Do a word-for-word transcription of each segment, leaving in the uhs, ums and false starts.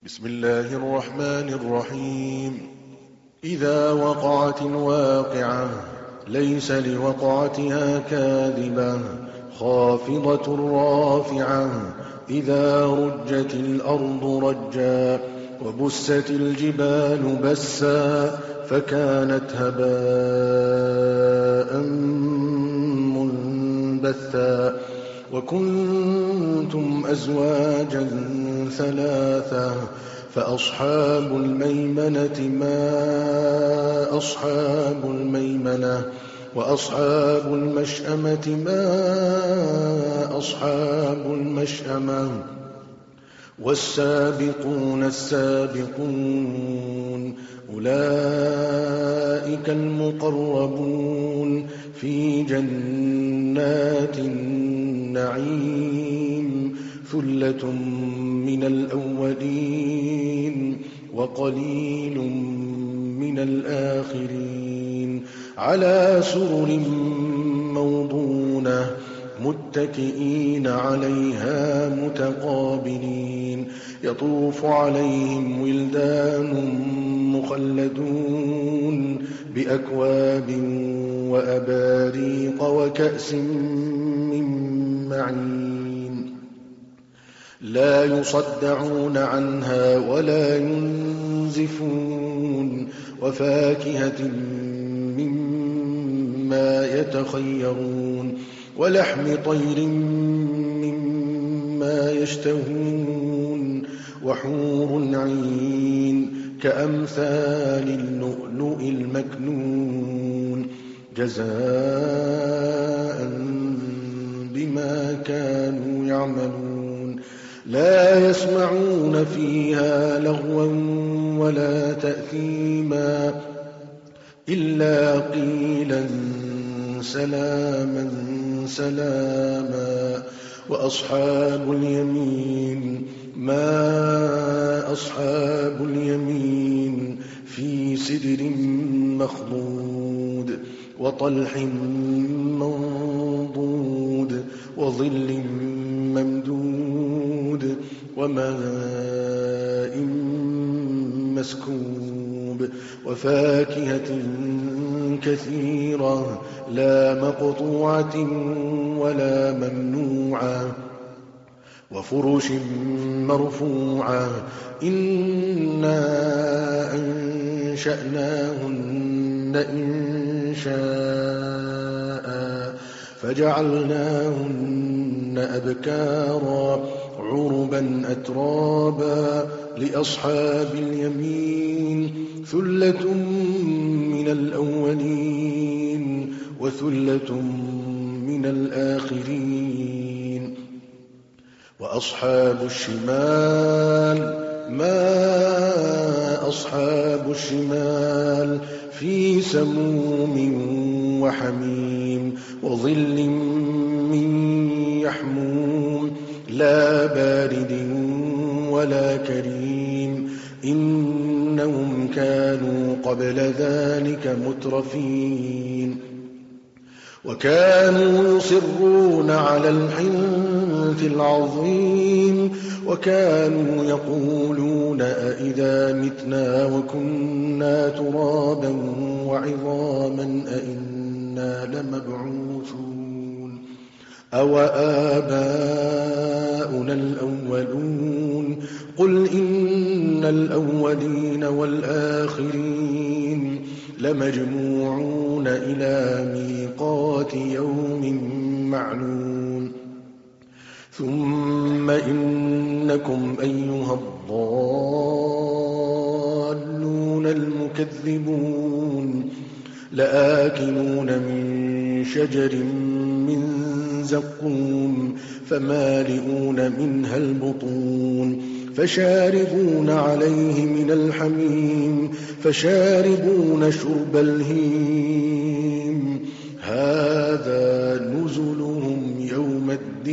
بسم الله الرحمن الرحيم. إذا وقعت الواقعة ليس لوقعتها كاذبة خافضة رافعة إذا رجت الأرض رجا وبست الجبال بسا فكانت هباء منبثا وكنتم أزواجا ثلاثة فأصحاب الميمنة ما أصحاب الميمنة وأصحاب المشأمة ما أصحاب المشأمة والسابقون السابقون أولئك المقربون في جنات النعيم ثلة من الأولين وقليل من الآخرين على سرر موضونة متكئين عليها متقابلين يطوف عليهم ولدان مخلدون بأكواب وأباريق وكأس من معين لا يصدعون عنها ولا ينزفون وفاكهة مما يتخيرون ولحم طير مما يشتهون وحور عين كأمثال اللؤلؤ المكنون جزاء بما كانوا يعملون لا يسمعون فيها لغوا ولا تأثيما إلا قيلا سلاما سلاما وأصحاب اليمين ما أصحاب اليمين في سدر مخضود وطلح منضود وظل ممدود وماء مسكوب وفاكهة كثيرة لا مقطوعة ولا ممنوعة وفرش مرفوعة إنا أنشأناهن إنشاء فجعلناهن أبكارا عربا أترابا لأصحاب اليمين ثلة من الأولين وثلة من الآخرين وأصحاب الشمال ما أصحاب الشمال في سموم وحميم وظل من يحموم لا بارد ولا كريم إنهم كانوا قبل ذلك مترفين وكانوا يصرون على الحنث العظيم وكانوا يقولون أئذا متنا وكنا ترابا وعظاما أئنا لمبعوثون أو آباؤنا الأولون قل إن الأولين والآخرين لمجموعون إلى ميقات يوم معلوم ثم إنكم أيها الضالون المكذبون لآكلون من شجر من زقوم فمالئون منها البطون فشاربون عليه من الحميم فشاربون شرب الهيم هذا نزلهم يوم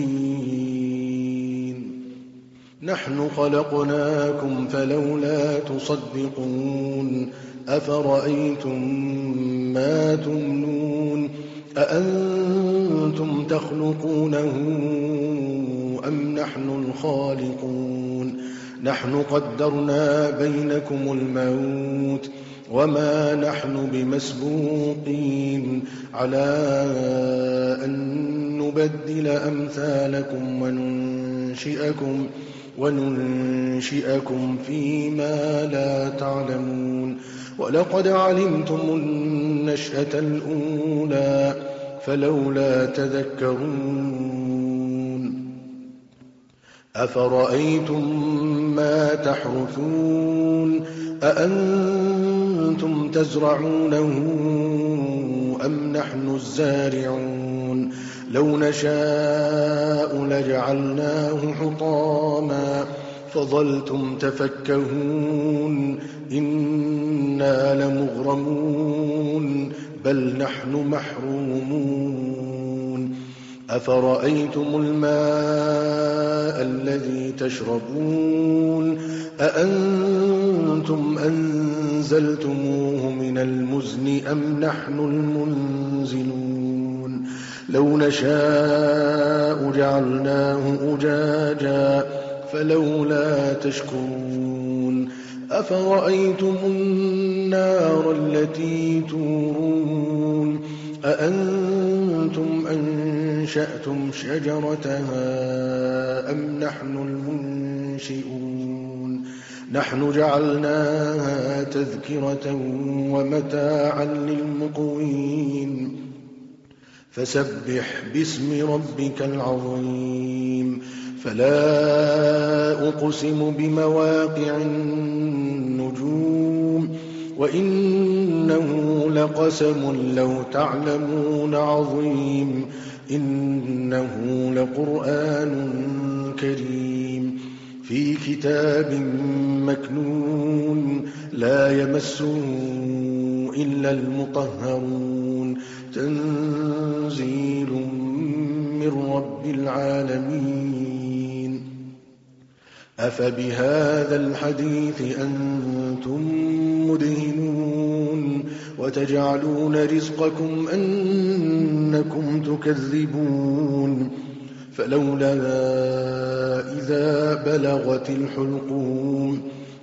الدين نحن خلقناكم فلولا تصدقون أفرأيتم ما تمنون أأنتم تخلقونه أم نحن الخالقون نحن قدرنا بينكم الموت وما نحن بمسبوقين على أن نبدل أمثالكم وننشئكم, وننشئكم فيما لا تعلمون ولقد علمتم النشأة الأولى فلولا تذكرون أفرأيتم ما تحرثون أأنتم تزرعونه أم نحن الزارعون لو نشاء لجعلناه حطاما فظلتم تفكهون إنا لمغرمون بل نحن محرومون أفرأيتم الماء الذي تشربون أأنتم أنزلتموه من المزن أم نحن المنزلون لو نشاء جعلناه أجاجا فلولا تشكرون أفرأيتم النار التي تورون أأنتم أنشأتم شجرتها أم نحن المنشئون نحن جعلناها تذكرة ومتاعا للمقوين فسبح باسم ربك العظيم فلا أقسم بمواقع النجوم وإنه لقسم لو تعلمون عظيم إنه لقرآن كريم في كتاب مكنون لا يمسه إلا المطهرون تنزيل من رب العالمين أفبهذا الحديث أنتم مدهنون وتجعلون رزقكم أنكم تكذبون فلولا إذا بلغت الحلقوم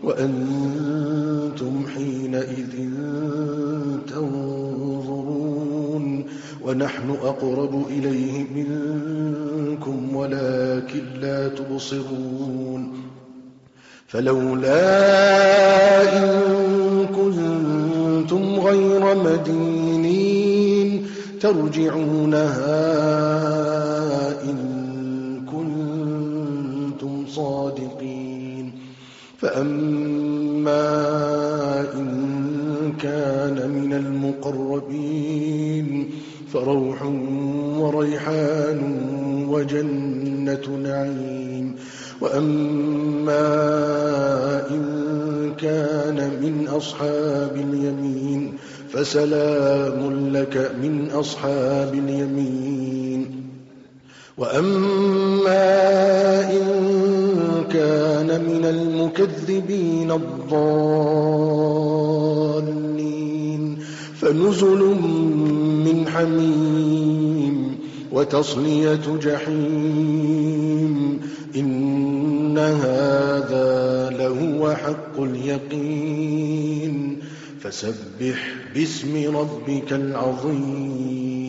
وأنتم حينئذ تنظرون ونحن أقرب إليه منكم ولكن لا تبصرون فلولا إن كنتم غير مدينين ترجعونها إن كنتم صادقين فأما إن كان من المقربين فروح وريحان وجنة نعيم وأما إن كان من أصحاب اليمين فسلام لك من أصحاب اليمين وأما إن كان من المكذبين الضالين فنزل من حميم وتصلية جحيم إن هذا لهو حق اليقين فسبح باسم ربك العظيم